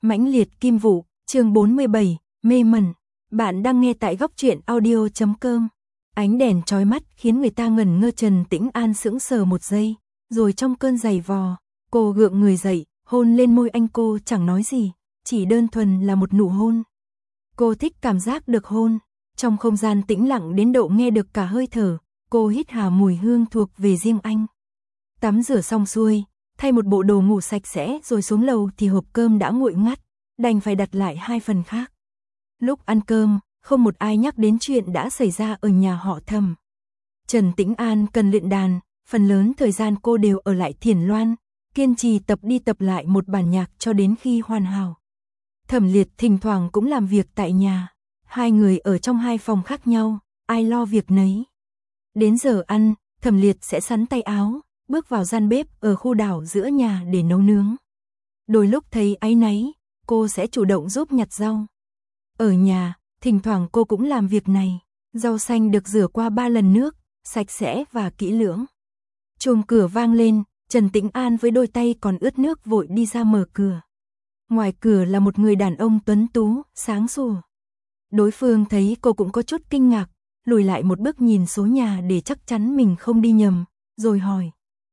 Mãnh liệt kim vụ, chương 47, mê mẩn. Bạn đang nghe tại góc truyện audio.com. Ánh đèn chói mắt khiến người ta ngẩn ngơ. Trần Tĩnh An sững sờ một giây, rồi trong cơn giày vò, cô gượng người dậy, hôn lên môi anh. Cô chẳng nói gì, chỉ đơn thuần là một nụ hôn. Cô thích cảm giác được hôn, trong không gian tĩnh lặng đến độ nghe được cả hơi thở. Cô hít hà mùi hương thuộc về riêng anh. Tắm rửa xong xuôi, thay một bộ đồ ngủ sạch sẽ rồi xuống lầu thì hộp cơm đã nguội ngắt, đành phải đặt lại 2 phần khác. Lúc ăn cơm, không một ai nhắc đến chuyện đã xảy ra ở nhà họ Thẩm. Trần Tĩnh An cần luyện đàn, phần lớn thời gian cô đều ở lại Thiền Loan, kiên trì tập đi tập lại một bản nhạc cho đến khi hoàn hảo. Thẩm Liệt thỉnh thoảng cũng làm việc tại nhà, hai người ở trong 2 phòng khác nhau, ai lo việc nấy. Đến giờ ăn, Thẩm Liệt sẽ sắn tay áo, bước vào gian bếp ở khu đảo giữa nhà để nấu nướng. Đôi lúc thấy áy náy, cô sẽ chủ động giúp nhặt rau. Ở nhà, thỉnh thoảng cô cũng làm việc này. Rau xanh được rửa qua 3 lần nước, sạch sẽ và kỹ lưỡng. Chuông cửa vang lên, Trần Tĩnh An với đôi tay còn ướt nước vội đi ra mở cửa. Ngoài cửa là một người đàn ông tuấn tú, sáng sủa. Đối phương thấy cô cũng có chút kinh ngạc, lùi lại một bước nhìn số nhà để chắc chắn mình không đi nhầm, rồi hỏi.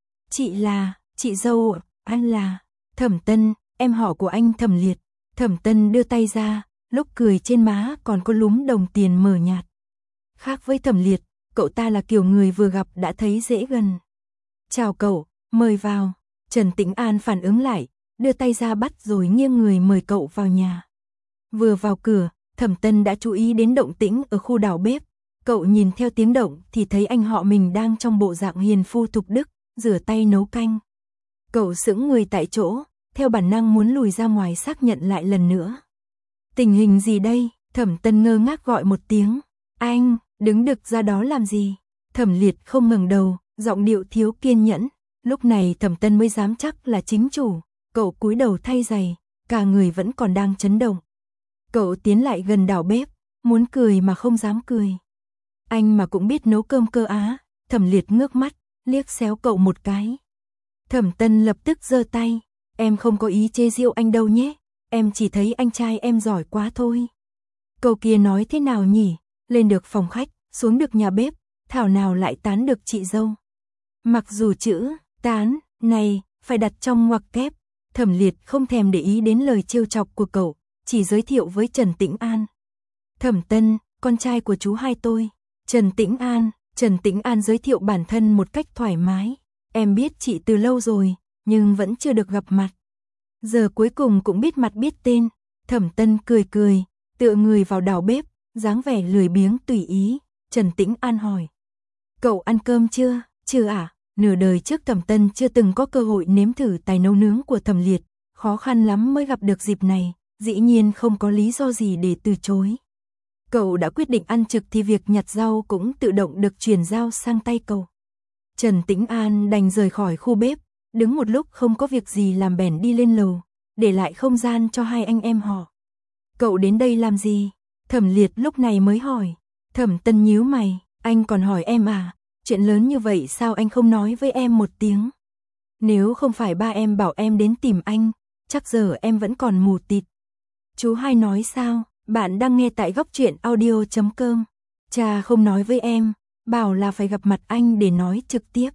Chị dâu, anh là Thẩm Tân, em họ của anh Thẩm Liệt. Thẩm Tân đưa tay ra, lúc cười trên má còn có lúm đồng tiền mờ nhạt. Khác với Thẩm Liệt, cậu ta là kiểu người vừa gặp đã thấy dễ gần. Chào cậu, mời vào. Trần Tĩnh An phản ứng lại, đưa tay ra bắt rồi nghiêng người mời cậu vào nhà. Vừa vào cửa, Thẩm Tân đã chú ý đến động tĩnh ở khu đảo bếp. Cậu nhìn theo tiếng động thì thấy anh họ mình đang trong bộ dạng hiền phu thục đức, rửa tay nấu canh. Cậu sững người tại chỗ, theo bản năng muốn lùi ra ngoài xác nhận lại lần nữa. Tình hình gì đây? Thẩm Tân ngơ ngác gọi một tiếng. Anh, đứng đực ra đó làm gì? Thẩm Liệt không ngẩng đầu, giọng điệu thiếu kiên nhẫn. Lúc này Thẩm Tân mới dám chắc là chính chủ. Cậu cúi đầu thay giày, cả người vẫn còn đang chấn động. Cậu tiến lại gần đảo bếp, muốn cười mà không dám cười. Anh mà cũng biết nấu cơm cơ á? Thẩm Liệt ngước mắt, liếc xéo cậu một cái. Thẩm Tân lập tức giơ tay. Em không có ý chê giễu anh đâu nhé. Em chỉ thấy anh trai em giỏi quá thôi. Câu kia nói thế nào nhỉ? Lên được phòng khách, xuống được nhà bếp, thảo nào lại tán được chị dâu. Mặc dù chữ tán này phải đặt trong ngoặc kép, Thẩm Liệt không thèm để ý đến lời trêu chọc của cậu, chỉ giới thiệu với Trần Tĩnh An. Thẩm Tân, con trai của chú hai tôi. Trần Tĩnh An giới thiệu bản thân một cách thoải mái. Em biết chị từ lâu rồi, nhưng vẫn chưa được gặp mặt. Giờ cuối cùng cũng biết mặt biết tên. Thẩm Tân cười cười, tựa người vào đảo bếp, dáng vẻ lười biếng tùy ý. Trần Tĩnh An hỏi. Cậu ăn cơm chưa? Chưa à? Nửa đời trước Thẩm Tân chưa từng có cơ hội nếm thử tài nấu nướng của Thẩm Liệt. Khó khăn lắm mới gặp được dịp này, dĩ nhiên không có lý do gì để từ chối. Cậu đã quyết định ăn trực thì việc nhặt rau cũng tự động được chuyển giao sang tay cậu. Trần Tĩnh An đành rời khỏi khu bếp, đứng một lúc không có việc gì làm bèn đi lên lầu, để lại không gian cho hai anh em họ. Cậu đến đây làm gì? Thẩm Liệt lúc này mới hỏi. Thẩm Tân nhíu mày, anh còn hỏi em à? Chuyện lớn như vậy sao anh không nói với em một tiếng? Nếu không phải ba em bảo em đến tìm anh, chắc giờ em vẫn còn mù tịt. Chú hai nói sao? Bạn đang nghe tại góc truyện audio.com. Cha không nói với em, bảo là phải gặp mặt anh để nói trực tiếp.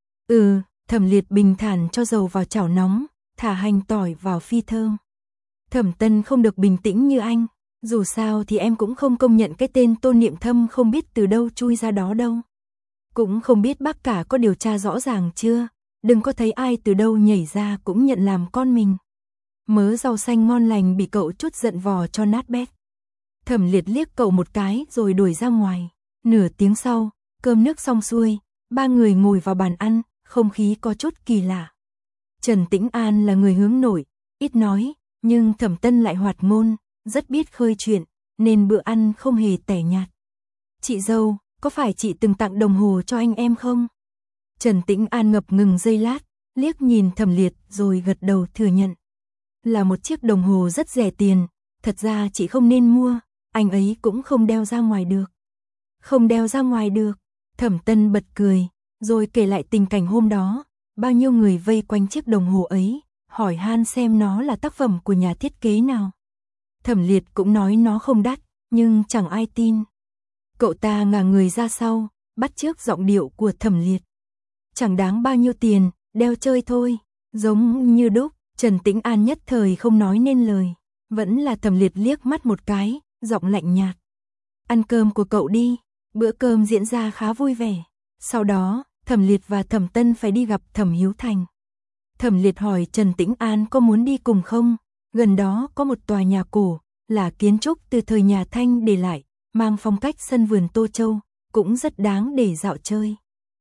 Thẩm Liệt bình thản cho dầu vào chảo nóng, thả hành tỏi vào phi thơm. Thẩm Tân không được bình tĩnh như anh, dù sao thì em cũng không công nhận cái tên Tôn Niệm Thâm không biết từ đâu chui ra đó đâu. Cũng không biết bác cả có điều tra rõ ràng chưa, đừng có thấy ai từ đâu nhảy ra cũng nhận làm con mình. Mớ rau xanh ngon lành bị cậu chút giận vò cho nát bét. Thẩm Liệt liếc cậu một cái rồi đuổi ra ngoài. Nửa tiếng sau, cơm nước xong xuôi, 3 người ngồi vào bàn ăn, không khí có chút kỳ lạ. Trần Tĩnh An là người hướng nội, ít nói, nhưng Thẩm Tân lại hoạt ngôn, rất biết khơi chuyện, nên bữa ăn không hề tẻ nhạt. Chị dâu, có phải chị từng tặng đồng hồ cho anh em không? Trần Tĩnh An ngập ngừng giây lát, liếc nhìn Thẩm Liệt rồi gật đầu thừa nhận. Là một chiếc đồng hồ rất rẻ tiền, thật ra chị không nên mua, anh ấy cũng không đeo ra ngoài được. Không đeo ra ngoài được? Thẩm Tân bật cười, rồi kể lại tình cảnh hôm đó, bao nhiêu người vây quanh chiếc đồng hồ ấy, hỏi han xem nó là tác phẩm của nhà thiết kế nào. Thẩm Liệt cũng nói nó không đắt, nhưng chẳng ai tin. Cậu ta ngả người ra sau, bắt chước giọng điệu của Thẩm Liệt. Chẳng đáng bao nhiêu tiền, đeo chơi thôi, giống như đúc. Trần Tĩnh An nhất thời không nói nên lời, vẫn là Thẩm Liệt liếc mắt một cái, giọng lạnh nhạt. Ăn cơm của cậu đi. Bữa cơm diễn ra khá vui vẻ. Sau đó, Thẩm Liệt và Thẩm Tân phải đi gặp Thẩm Hiếu Thành. Thẩm Liệt hỏi Trần Tĩnh An có muốn đi cùng không? Gần đó có một tòa nhà cổ, là kiến trúc từ thời nhà Thanh để lại, mang phong cách sân vườn Tô Châu, cũng rất đáng để dạo chơi.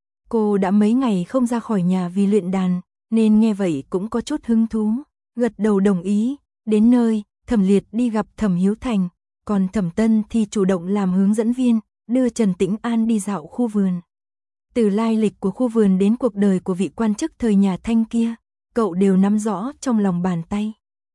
Cô đã mấy ngày không ra khỏi nhà vì luyện đàn, nên nghe vậy cũng có chút hứng thú, gật đầu đồng ý. Đến nơi, Thẩm Liệt đi gặp Thẩm Hiếu Thành, còn Thẩm Tân thì chủ động làm hướng dẫn viên, đưa Trần Tĩnh An đi dạo khu vườn. Từ lai lịch của khu vườn đến cuộc đời của vị quan chức thời nhà Thanh kia, cậu đều nắm rõ trong lòng bàn tay.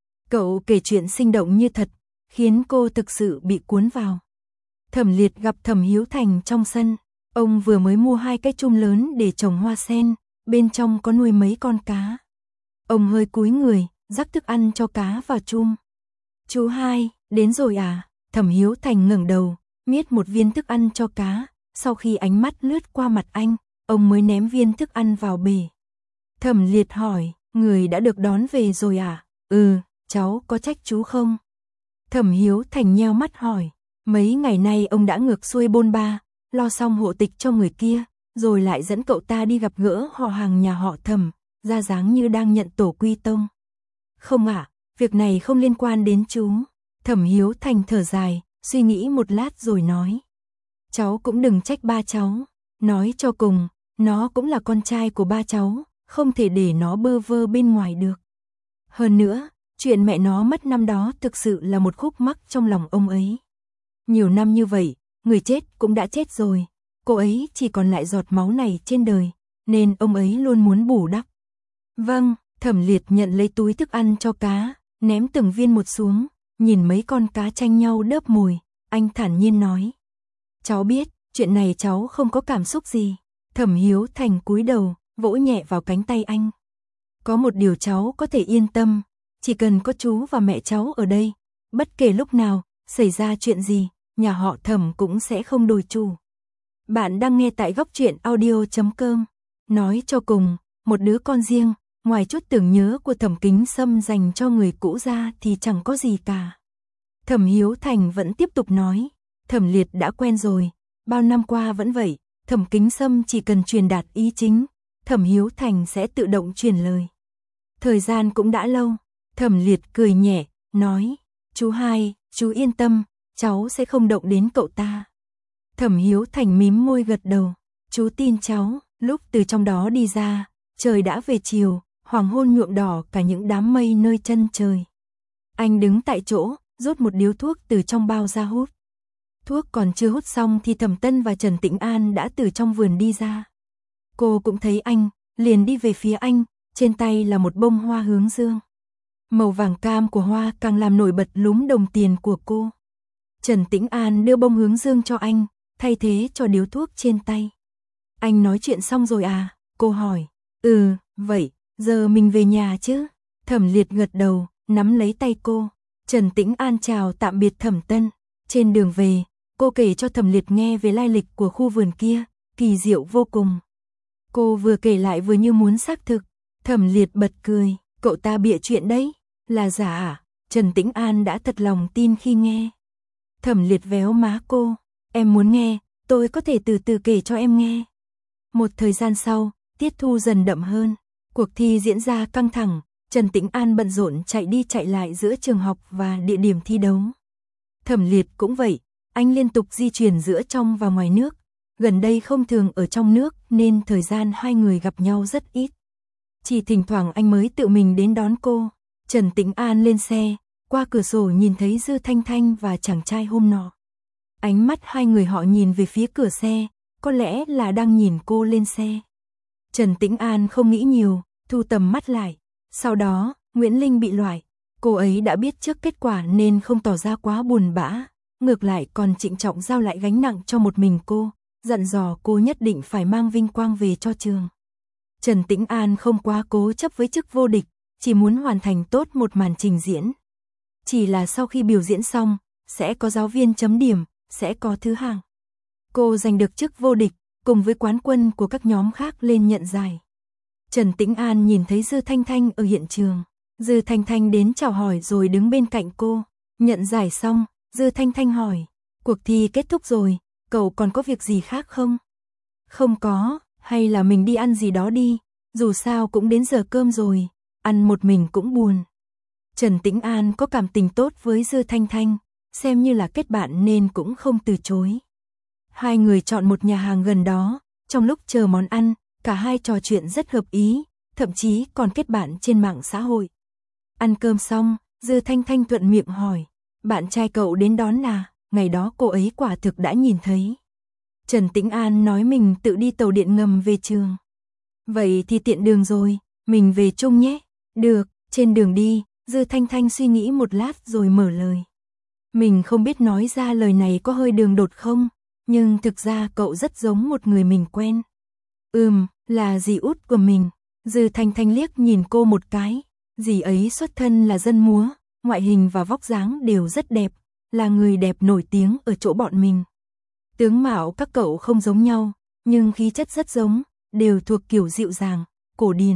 Cậu kể chuyện sinh động như thật, khiến cô thực sự bị cuốn vào. Thẩm Liệt gặp Thẩm Hiếu Thành trong sân, ông vừa mới mua 2 cái chum lớn để trồng hoa sen, bên trong có nuôi mấy con cá. Ông hơi cúi người, rắc thức ăn cho cá vào chum. Chú Hai, đến rồi à? Thẩm Hiếu Thành ngẩng đầu, miết một viên thức ăn cho cá, sau khi ánh mắt lướt qua mặt anh, ông mới ném viên thức ăn vào bể. Thẩm Liệt hỏi, người đã được đón về rồi à? Ừ, cháu có trách chú không? Thẩm Hiếu Thành nheo mắt hỏi, mấy ngày nay ông đã ngược xuôi bôn ba, lo xong hộ tịch cho người kia, rồi lại dẫn cậu ta đi gặp gỡ họ hàng nhà họ Thẩm, ra dáng như đang nhận tổ quy tông. Không ạ, việc này không liên quan đến chú. Thẩm Hiếu Thành thở dài, suy nghĩ một lát rồi nói. Cháu cũng đừng trách ba cháu, nói cho cùng, nó cũng là con trai của ba cháu, không thể để nó bơ vơ bên ngoài được. Hơn nữa, chuyện mẹ nó mất năm đó thực sự là một khúc mắc trong lòng ông ấy. Nhiều năm như vậy, người chết cũng đã chết rồi, cô ấy chỉ còn lại giọt máu này trên đời, nên ông ấy luôn muốn bù đắp. Vâng, Thẩm Liệt nhận lấy túi thức ăn cho cá, ném từng viên một xuống, nhìn mấy con cá tranh nhau đớp mồi, anh thản nhiên nói. Cháu biết, chuyện này cháu không có cảm xúc gì. Thẩm Hiếu Thành cúi đầu, vỗ nhẹ vào cánh tay anh. Có một điều cháu có thể yên tâm, chỉ cần có chú và mẹ cháu ở đây, bất kể lúc nào, xảy ra chuyện gì, nhà họ Thẩm cũng sẽ không đổi chủ. Bạn đang nghe tại Góc Truyện Audio.com. Nói cho cùng, một đứa con riêng, ngoài chút tưởng nhớ của Thẩm Kính Sâm dành cho người cũ ra thì chẳng có gì cả. Thẩm Hiếu Thành vẫn tiếp tục nói, Thẩm Liệt đã quen rồi, bao năm qua vẫn vậy, Thẩm Kính Sâm chỉ cần truyền đạt ý chính, Thẩm Hiếu Thành sẽ tự động truyền lời. Thời gian cũng đã lâu, Thẩm Liệt cười nhẹ, nói, chú Hai, chú yên tâm, cháu sẽ không động đến cậu ta. Thẩm Hiếu Thành mím môi gật đầu, chú tin cháu. Lúc từ trong đó đi ra, trời đã về chiều, hoàng hôn nhuộm đỏ cả những đám mây nơi chân trời. Anh đứng tại chỗ, rút một điếu thuốc từ trong bao ra hút. Thuốc còn chưa hút xong thì Thẩm Tân và Trần Tĩnh An đã từ trong vườn đi ra. Cô cũng thấy anh, liền đi về phía anh, trên tay là một bông hoa hướng dương. Màu vàng cam của hoa càng làm nổi bật lúm đồng tiền của cô. Trần Tĩnh An đưa bông hướng dương cho anh, thay thế cho điếu thuốc trên tay. Anh nói chuyện xong rồi à? Cô hỏi. Ừ, vậy, giờ mình về nhà chứ? Thẩm Liệt gật đầu, nắm lấy tay cô. Trần Tĩnh An chào tạm biệt Thẩm Tân. Trên đường về, cô kể cho Thẩm Liệt nghe về lai lịch của khu vườn kia, kỳ diệu vô cùng. Cô vừa kể lại vừa như muốn xác thực. Thẩm Liệt bật cười, cậu ta bịa chuyện đấy, là giả à? Trần Tĩnh An đã thật lòng tin khi nghe. Thẩm Liệt véo má cô, em muốn nghe, tôi có thể từ từ kể cho em nghe. Một thời gian sau, tiết thu dần đậm hơn, cuộc thi diễn ra căng thẳng, Trần Tĩnh An bận rộn chạy đi chạy lại giữa trường học và địa điểm thi đấu. Thẩm Liệt cũng vậy, anh liên tục di chuyển giữa trong và ngoài nước, gần đây không thường ở trong nước nên thời gian hai người gặp nhau rất ít. Chỉ thỉnh thoảng anh mới tự mình đến đón cô. Trần Tĩnh An lên xe, qua cửa sổ nhìn thấy Dư Thanh Thanh và chàng trai hôm nọ. Ánh mắt hai người họ nhìn về phía cửa xe, có lẽ là đang nhìn cô lên xe. Trần Tĩnh An không nghĩ nhiều, thu tầm mắt lại. Sau đó, Nguyễn Linh bị loại. Cô ấy đã biết trước kết quả nên không tỏ ra quá buồn bã. Ngược lại còn trịnh trọng giao lại gánh nặng cho một mình cô, dặn dò cô nhất định phải mang vinh quang về cho trường. Trần Tĩnh An không quá cố chấp với chức vô địch, chỉ muốn hoàn thành tốt một màn trình diễn. Chỉ là sau khi biểu diễn xong, sẽ có giáo viên chấm điểm, sẽ có thứ hạng. Cô giành được chức vô địch, cùng với quán quân của các nhóm khác lên nhận giải. Trần Tĩnh An nhìn thấy Dư Thanh Thanh ở hiện trường. Dư Thanh Thanh đến chào hỏi rồi đứng bên cạnh cô. Nhận giải xong, Dư Thanh Thanh hỏi, cuộc thi kết thúc rồi, cậu còn có việc gì khác không? Không có, hay là mình đi ăn gì đó đi, dù sao cũng đến giờ cơm rồi, ăn một mình cũng buồn. Trần Tĩnh An có cảm tình tốt với Dư Thanh Thanh, xem như là kết bạn nên cũng không từ chối. Hai người chọn một nhà hàng gần đó, trong lúc chờ món ăn, cả hai trò chuyện rất hợp ý, thậm chí còn kết bạn trên mạng xã hội. Ăn cơm xong, Dư Thanh Thanh thuận miệng hỏi, bạn trai cậu đến đón à, ngày đó cô ấy quả thực đã nhìn thấy. Trần Tĩnh An nói mình tự đi tàu điện ngầm về trường. Vậy thì tiện đường rồi, mình về chung nhé. Được, trên đường đi, Dư Thanh Thanh suy nghĩ một lát rồi mở lời. Mình không biết nói ra lời này có hơi đường đột không, nhưng thực ra cậu rất giống một người mình quen. Là dì út của mình. Dư Thanh Thanh liếc nhìn cô một cái. Dì ấy xuất thân là dân múa, ngoại hình và vóc dáng đều rất đẹp, là người đẹp nổi tiếng ở chỗ bọn mình. Tướng mạo các cậu không giống nhau, nhưng khí chất rất giống, đều thuộc kiểu dịu dàng, cổ điển.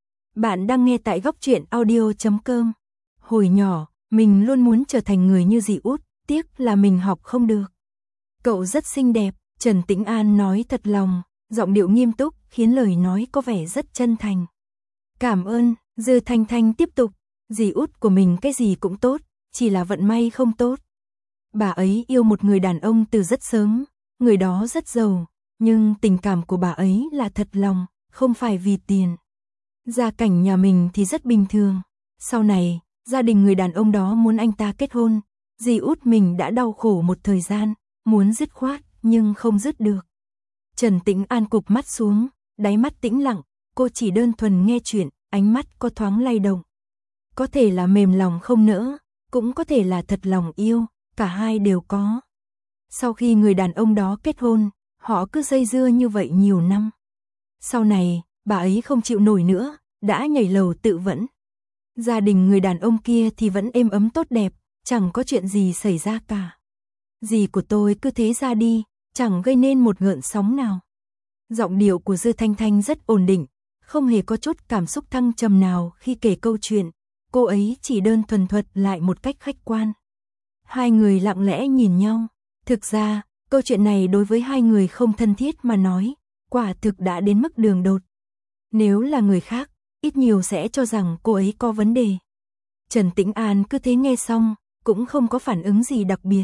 Bạn đang nghe tại Góc Truyện Audio.com. Hồi nhỏ, mình luôn muốn trở thành người như dì út, tiếc là mình học không được. Cậu rất xinh đẹp, Trần Tĩnh An nói thật lòng, giọng điệu nghiêm túc, khiến lời nói có vẻ rất chân thành. Cảm ơn, Dư Thanh Thanh tiếp tục, dì út của mình cái gì cũng tốt, chỉ là vận may không tốt. Bà ấy yêu một người đàn ông từ rất sớm, người đó rất giàu, nhưng tình cảm của bà ấy là thật lòng, không phải vì tiền. Gia cảnh nhà mình thì rất bình thường. Sau này, gia đình người đàn ông đó muốn anh ta kết hôn, dì út mình đã đau khổ một thời gian, muốn dứt khoát, nhưng không dứt được. Trần Tĩnh An cụp mắt xuống, đáy mắt tĩnh lặng, cô chỉ đơn thuần nghe chuyện, ánh mắt có thoáng lay động. Có thể là mềm lòng không nỡ, cũng có thể là thật lòng yêu, cả hai đều có. Sau khi người đàn ông đó kết hôn, họ cứ dây dưa như vậy nhiều năm. Sau này, bà ấy không chịu nổi nữa, đã nhảy lầu tự vẫn. Gia đình người đàn ông kia thì vẫn êm ấm tốt đẹp, chẳng có chuyện gì xảy ra cả. Dì của tôi cứ thế ra đi, chẳng gây nên một gợn sóng nào. Giọng điệu của Dư Thanh Thanh rất ổn định, không hề có chút cảm xúc thăng trầm nào khi kể câu chuyện, cô ấy chỉ đơn thuần thuật lại một cách khách quan. Hai người lặng lẽ nhìn nhau, thực ra, câu chuyện này đối với hai người không thân thiết mà nói, quả thực đã đến mức đường đột. Nếu là người khác, ít nhiều sẽ cho rằng cô ấy có vấn đề. Trần Tĩnh An cứ thế nghe xong, cũng không có phản ứng gì đặc biệt.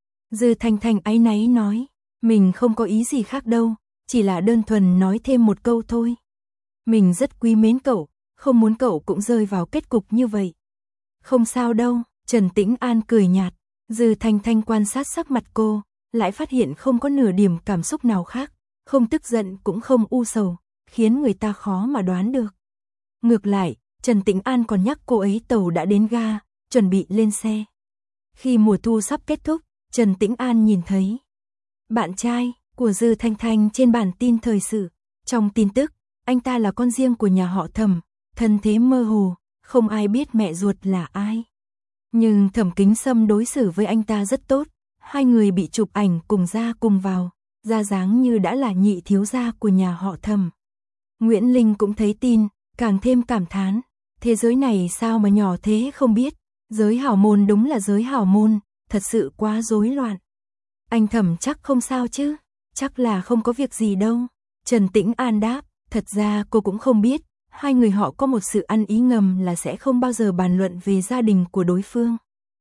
Dư Thanh Thanh áy náy nói, mình không có ý gì khác đâu, chỉ là đơn thuần nói thêm một câu thôi. Mình rất quý mến cậu, không muốn cậu cũng rơi vào kết cục như vậy. Không sao đâu, Trần Tĩnh An cười nhạt. Dư Thanh Thanh quan sát sắc mặt cô, lại phát hiện không có nửa điểm cảm xúc nào khác, không tức giận cũng không u sầu, khiến người ta khó mà đoán được. Ngược lại, Trần Tĩnh An còn nhắc cô ấy tàu đã đến ga, chuẩn bị lên xe. Khi mùa thu sắp kết thúc, Trần Tĩnh An nhìn thấy bạn trai của Dư Thanh Thanh trên bản tin thời sự. Trong tin tức, anh ta là con riêng của nhà họ Thẩm, thân thế mơ hồ, không ai biết mẹ ruột là ai. Nhưng Thẩm Kính Sâm đối xử với anh ta rất tốt, hai người bị chụp ảnh cùng ra cùng vào, ra dáng như đã là nhị thiếu gia của nhà họ Thẩm. Nguyễn Linh cũng thấy tin, càng thêm cảm thán, thế giới này sao mà nhỏ thế không biết, giới hảo môn đúng là giới hảo môn, thật sự quá rối loạn. Anh Thẩm chắc không sao chứ, chắc là không có việc gì đâu. Trần Tĩnh An đáp, thật ra cô cũng không biết, hai người họ có một sự ăn ý ngầm là sẽ không bao giờ bàn luận về gia đình của đối phương.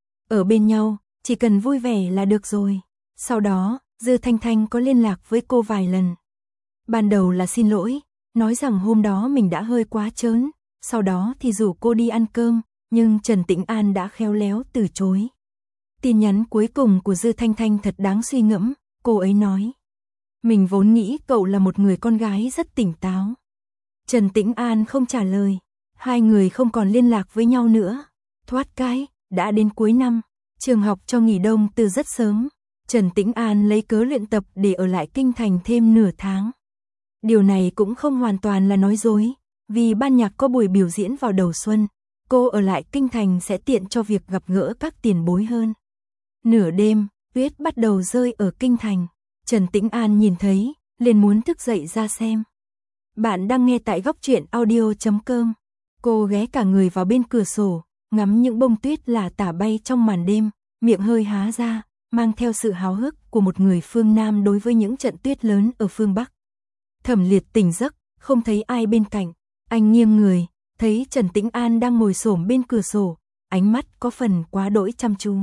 Ở bên nhau, chỉ cần vui vẻ là được rồi. Sau đó, Dư Thanh Thanh có liên lạc với cô vài lần. Ban đầu là xin lỗi, nói rằng hôm đó mình đã hơi quá trớn, sau đó thì rủ cô đi ăn cơm, nhưng Trần Tĩnh An đã khéo léo từ chối. Tin nhắn cuối cùng của Dư Thanh Thanh thật đáng suy ngẫm, cô ấy nói. Mình vốn nghĩ cậu là một người con gái rất tỉnh táo. Trần Tĩnh An không trả lời, hai người không còn liên lạc với nhau nữa. Thoát cái, đã đến cuối năm, trường học cho nghỉ đông từ rất sớm. Trần Tĩnh An lấy cớ luyện tập để ở lại kinh thành thêm nửa tháng. Điều này cũng không hoàn toàn là nói dối, vì ban nhạc có buổi biểu diễn vào đầu xuân, cô ở lại kinh thành sẽ tiện cho việc gặp gỡ các tiền bối hơn. Nửa đêm, tuyết bắt đầu rơi ở kinh thành. Trần Tĩnh An nhìn thấy, liền muốn thức dậy ra xem. Bạn đang nghe tại góc truyện audio.com. Cô ghé cả người vào bên cửa sổ, ngắm những bông tuyết lả tả bay trong màn đêm, miệng hơi há ra, mang theo sự háo hức của một người phương Nam đối với những trận tuyết lớn ở phương Bắc. Thẩm Liệt tỉnh giấc, không thấy ai bên cạnh, anh nghiêng người, thấy Trần Tĩnh An đang ngồi xổm bên cửa sổ, ánh mắt có phần quá đỗi chăm chú.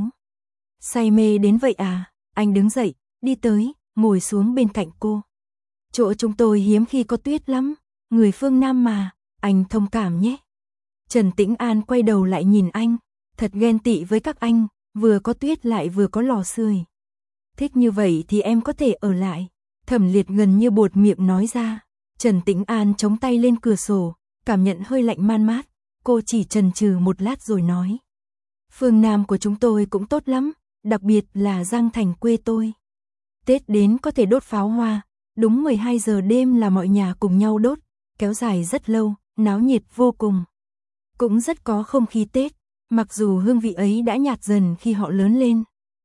Say mê đến vậy à? Anh đứng dậy, đi tới, ngồi xuống bên cạnh cô. Chỗ chúng tôi hiếm khi có tuyết lắm, người phương Nam mà, anh thông cảm nhé. Trần Tĩnh An quay đầu lại nhìn anh, thật ghen tị với các anh, vừa có tuyết lại vừa có lò sưởi. Thích như vậy thì em có thể ở lại. Thẩm Liệt gần như buột miệng nói ra. Trần Tĩnh An chống tay lên cửa sổ, cảm nhận hơi lạnh man mát, cô chỉ chần chừ một lát rồi nói. Phương Nam của chúng tôi cũng tốt lắm, đặc biệt là Giang Thành quê tôi. Tết đến có thể đốt pháo hoa, đúng 12 giờ đêm là mọi nhà cùng nhau đốt, kéo dài rất lâu, náo nhiệt vô cùng. Cũng rất có không khí Tết, mặc dù hương vị ấy đã nhạt dần khi họ lớn lên.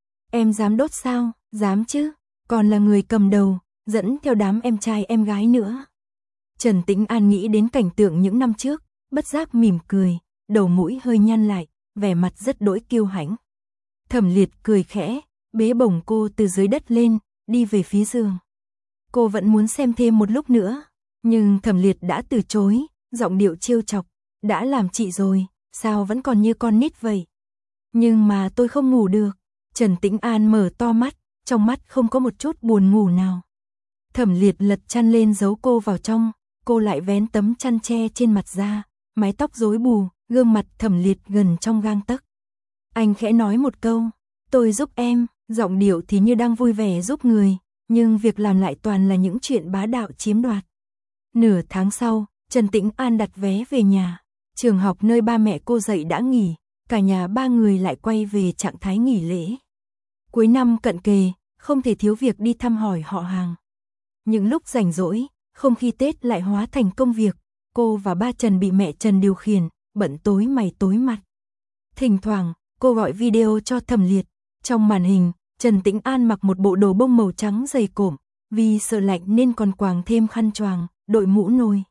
Em dám đốt sao? Dám chứ, còn là người cầm đầu, dẫn theo đám em trai em gái nữa. Trần Tĩnh An nghĩ đến cảnh tượng những năm trước, bất giác mỉm cười, đầu mũi hơi nhăn lại, vẻ mặt rất đỗi kiêu hãnh. Thẩm Liệt cười khẽ, bế bổng cô từ dưới đất lên, đi về phía giường. Cô vẫn muốn xem thêm một lúc nữa, nhưng Thẩm Liệt đã từ chối, giọng điệu trêu chọc, đã làm chị rồi, sao vẫn còn như con nít vậy? Nhưng mà tôi không ngủ được. Trần Tĩnh An mở to mắt, trong mắt không có một chút buồn ngủ nào. Thẩm Liệt lật chăn lên giấu cô vào trong, cô lại vén tấm chăn che trên mặt ra, mái tóc rối bù, gương mặt Thẩm Liệt gần trong gang tấc. Anh khẽ nói một câu, tôi giúp em, giọng điệu thì như đang vui vẻ giúp người, nhưng việc làm lại toàn là những chuyện bá đạo chiếm đoạt. Nửa tháng sau, Trần Tĩnh An đặt vé về nhà. Trường học nơi ba mẹ cô dạy đã nghỉ, cả nhà ba người lại quay về trạng thái nghỉ lễ. Cuối năm cận kề, không thể thiếu việc đi thăm hỏi họ hàng. Những lúc rảnh rỗi, không khí Tết lại hóa thành công việc, cô và ba Trần bị mẹ Trần điều khiển, bận tối mày tối mặt. Thỉnh thoảng, cô gọi video cho Thẩm Liệt. Trong màn hình, Trần Tĩnh An mặc một bộ đồ bông màu trắng dày cộm, vì sợ lạnh nên còn quàng thêm khăn choàng, đội mũ nồi.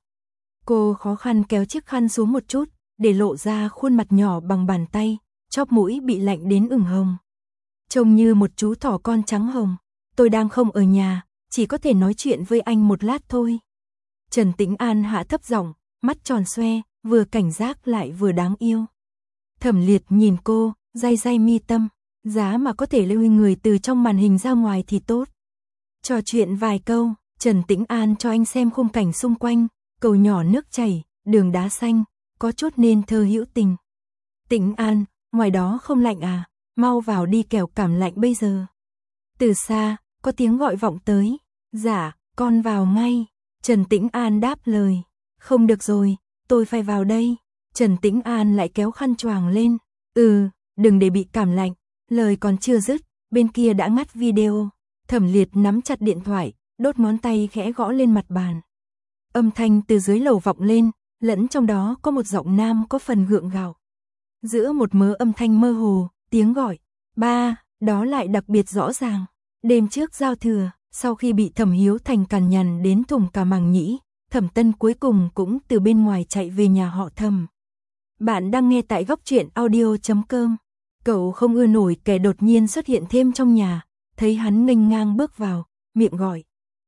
Cô khó khăn kéo chiếc khăn xuống một chút, để lộ ra khuôn mặt nhỏ bằng bàn tay, chóp mũi bị lạnh đến ửng hồng. Trông như một chú thỏ con trắng hồng. Tôi đang không ở nhà, chỉ có thể nói chuyện với anh một lát thôi. Trần Tĩnh An hạ thấp giọng, mắt tròn xoe, vừa cảnh giác lại vừa đáng yêu. Thẩm Liệt nhìn cô, day day mi tâm, giá mà có thể lưu người từ trong màn hình ra ngoài thì tốt. Trò chuyện vài câu, Trần Tĩnh An cho anh xem khung cảnh xung quanh, cầu nhỏ nước chảy, đường đá xanh, có chút nên thơ hữu tình. Tĩnh An, ngoài đó không lạnh à, mau vào đi kẻo cảm lạnh bây giờ. Từ xa, có tiếng gọi vọng tới. Dạ, con vào ngay. Trần Tĩnh An đáp lời. Không được rồi, tôi phải vào đây. Trần Tĩnh An lại kéo khăn choàng lên. Đừng để bị cảm lạnh. Lời còn chưa dứt, bên kia đã ngắt video. Thẩm Liệt nắm chặt điện thoại, đốt ngón tay khẽ gõ lên mặt bàn. Âm thanh từ dưới lầu vọng lên, lẫn trong đó có một giọng nam có phần gượng gạo. Giữa một mớ âm thanh mơ hồ, tiếng gọi, ba, đó lại đặc biệt rõ ràng. Đêm trước giao thừa, sau khi bị Thẩm Hiếu Thành cằn nhằn đến thủng cả màng nhĩ, Thẩm Tân cuối cùng cũng từ bên ngoài chạy về nhà họ Thẩm. Bạn đang nghe tại góc truyện audio.com. Cậu không ưa nổi kẻ đột nhiên xuất hiện thêm trong nhà, thấy hắn nghênh ngang bước vào, miệng gọi.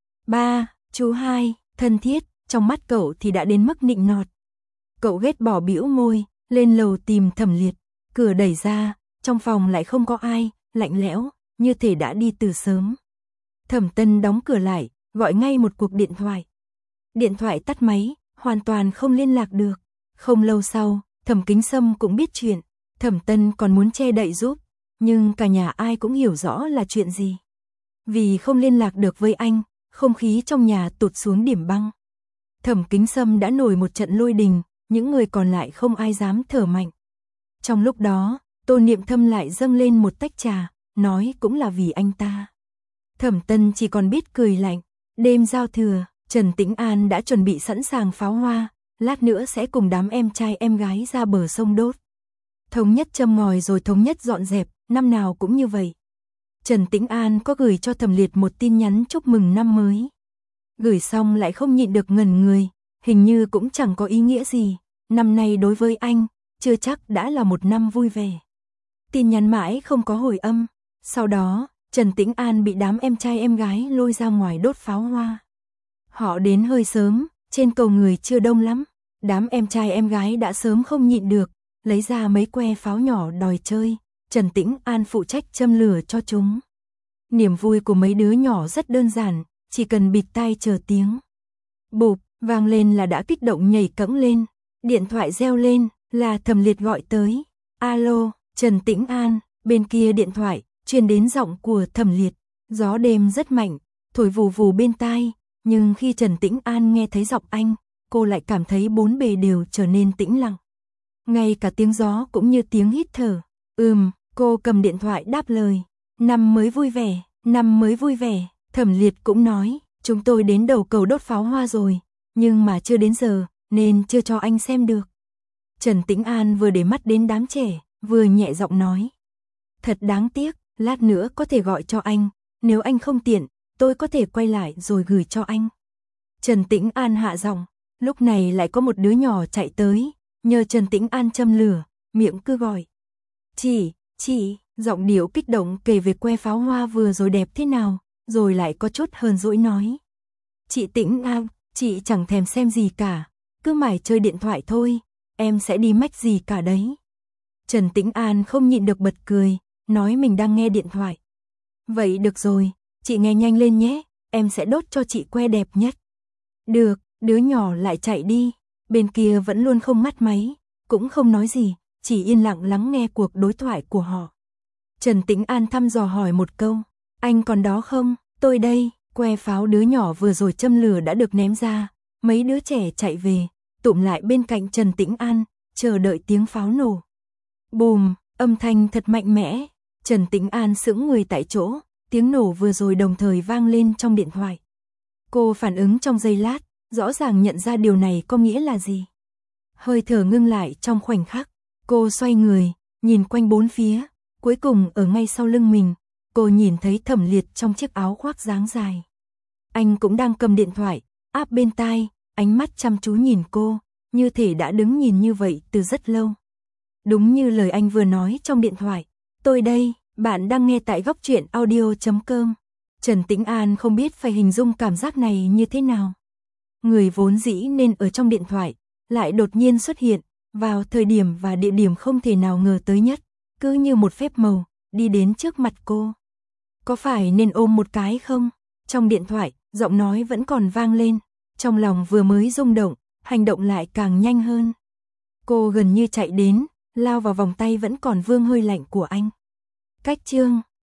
Ba, chú hai, thân thiết, trong mắt cậu thì đã đến mức nịnh nọt. Cậu ghét bỏ bĩu môi, lên lầu tìm Thẩm Liệt, cửa đẩy ra, trong phòng lại không có ai, lạnh lẽo, như thể đã đi từ sớm. Thẩm Tân đóng cửa lại, gọi ngay một cuộc điện thoại. Điện thoại tắt máy, hoàn toàn không liên lạc được. Không lâu sau, Thẩm Kính Sâm cũng biết chuyện, Thẩm Tân còn muốn che đậy giúp, nhưng cả nhà ai cũng hiểu rõ là chuyện gì. Vì không liên lạc được với anh, không khí trong nhà tụt xuống điểm băng. Thẩm Kính Sâm đã nổi một trận lôi đình, những người còn lại không ai dám thở mạnh. Trong lúc đó, Tô Niệm Thâm lại dâng lên một tách trà, nói cũng là vì anh ta. Thẩm Tân chỉ còn biết cười lạnh. Đêm giao thừa, Trần Tĩnh An đã chuẩn bị sẵn sàng pháo hoa, lát nữa sẽ cùng đám em trai em gái ra bờ sông đốt. Thống nhất châm ngòi rồi thống nhất dọn dẹp, năm nào cũng như vậy. Trần Tĩnh An có gửi cho Thẩm Liệt một tin nhắn chúc mừng năm mới. Gửi xong lại không nhịn được ngẩn người, hình như cũng chẳng có ý nghĩa gì. Năm nay đối với anh, chưa chắc đã là một năm vui vẻ. Tin nhắn mãi không có hồi âm. Sau đó, Trần Tĩnh An bị đám em trai em gái lôi ra ngoài đốt pháo hoa. Họ đến hơi sớm, trên cầu người chưa đông lắm. Đám em trai em gái đã sớm không nhịn được, lấy ra mấy que pháo nhỏ đòi chơi. Trần Tĩnh An phụ trách châm lửa cho chúng. Niềm vui của mấy đứa nhỏ rất đơn giản, chỉ cần bịt tai chờ tiếng bụp vang lên là đã kích động nhảy cẫng lên. Điện thoại reo lên, là Thẩm Liệt gọi tới. Alo, Trần Tĩnh An. Bên kia điện thoại truyền đến giọng của Thẩm Liệt. Gió đêm rất mạnh, thổi vù vù bên tai, nhưng khi Trần Tĩnh An nghe thấy giọng anh, cô lại cảm thấy bốn bề đều trở nên tĩnh lặng. Ngay cả tiếng gió cũng như tiếng hít thở. Cô cầm điện thoại đáp lời. Năm mới vui vẻ, năm mới vui vẻ. Thẩm Liệt cũng nói, chúng tôi đến đầu cầu đốt pháo hoa rồi, nhưng mà chưa đến giờ, nên chưa cho anh xem được. Trần Tĩnh An vừa để mắt đến đám trẻ, vừa nhẹ giọng nói. Thật đáng tiếc, lát nữa có thể gọi cho anh, nếu anh không tiện, tôi có thể quay lại rồi gửi cho anh. Trần Tĩnh An hạ giọng, lúc này lại có một đứa nhỏ chạy tới, nhờ Trần Tĩnh An châm lửa, miệng cứ gọi. Chị, giọng điệu kích động kể về que pháo hoa vừa rồi đẹp thế nào, rồi lại có chút hờn dỗi nói. Chị Tĩnh An, chị chẳng thèm xem gì cả, cứ mải chơi điện thoại thôi, em sẽ đi mách gì cả đấy. Trần Tĩnh An không nhịn được bật cười, nói mình đang nghe điện thoại. Vậy được rồi, chị nghe nhanh lên nhé, em sẽ đốt cho chị que đẹp nhất. Được, đứa nhỏ lại chạy đi, bên kia vẫn luôn không ngắt máy, cũng không nói gì, chỉ yên lặng lắng nghe cuộc đối thoại của họ. Trần Tĩnh An thăm dò hỏi một câu, anh còn đó không? Tôi đây. Que pháo đứa nhỏ vừa rồi châm lửa đã được ném ra, mấy đứa trẻ chạy về, tụm lại bên cạnh Trần Tĩnh An, chờ đợi tiếng pháo nổ. Bùm, âm thanh thật mạnh mẽ. Trần Tĩnh An sững người tại chỗ, tiếng nổ vừa rồi đồng thời vang lên trong điện thoại. Cô phản ứng trong giây lát, rõ ràng nhận ra điều này có nghĩa là gì. Hơi thở ngưng lại trong khoảnh khắc, cô xoay người, nhìn quanh bốn phía, cuối cùng ở ngay sau lưng mình, cô nhìn thấy Thẩm Liệt trong chiếc áo khoác dáng dài. Anh cũng đang cầm điện thoại, áp bên tai, ánh mắt chăm chú nhìn cô, như thể đã đứng nhìn như vậy từ rất lâu. Đúng như lời anh vừa nói trong điện thoại, tôi đây, bạn đang nghe tại góc truyện audio.com. Trần Tĩnh An không biết phải hình dung cảm giác này như thế nào. Người vốn dĩ nên ở trong điện thoại, lại đột nhiên xuất hiện, vào thời điểm và địa điểm không thể nào ngờ tới nhất, cứ như một phép màu, đi đến trước mặt cô. Có phải nên ôm một cái không? Trong điện thoại, giọng nói vẫn còn vang lên, trong lòng vừa mới rung động, hành động lại càng nhanh hơn. Cô gần như chạy đến, lao vào vòng tay vẫn còn vương hơi lạnh của anh. Cách chương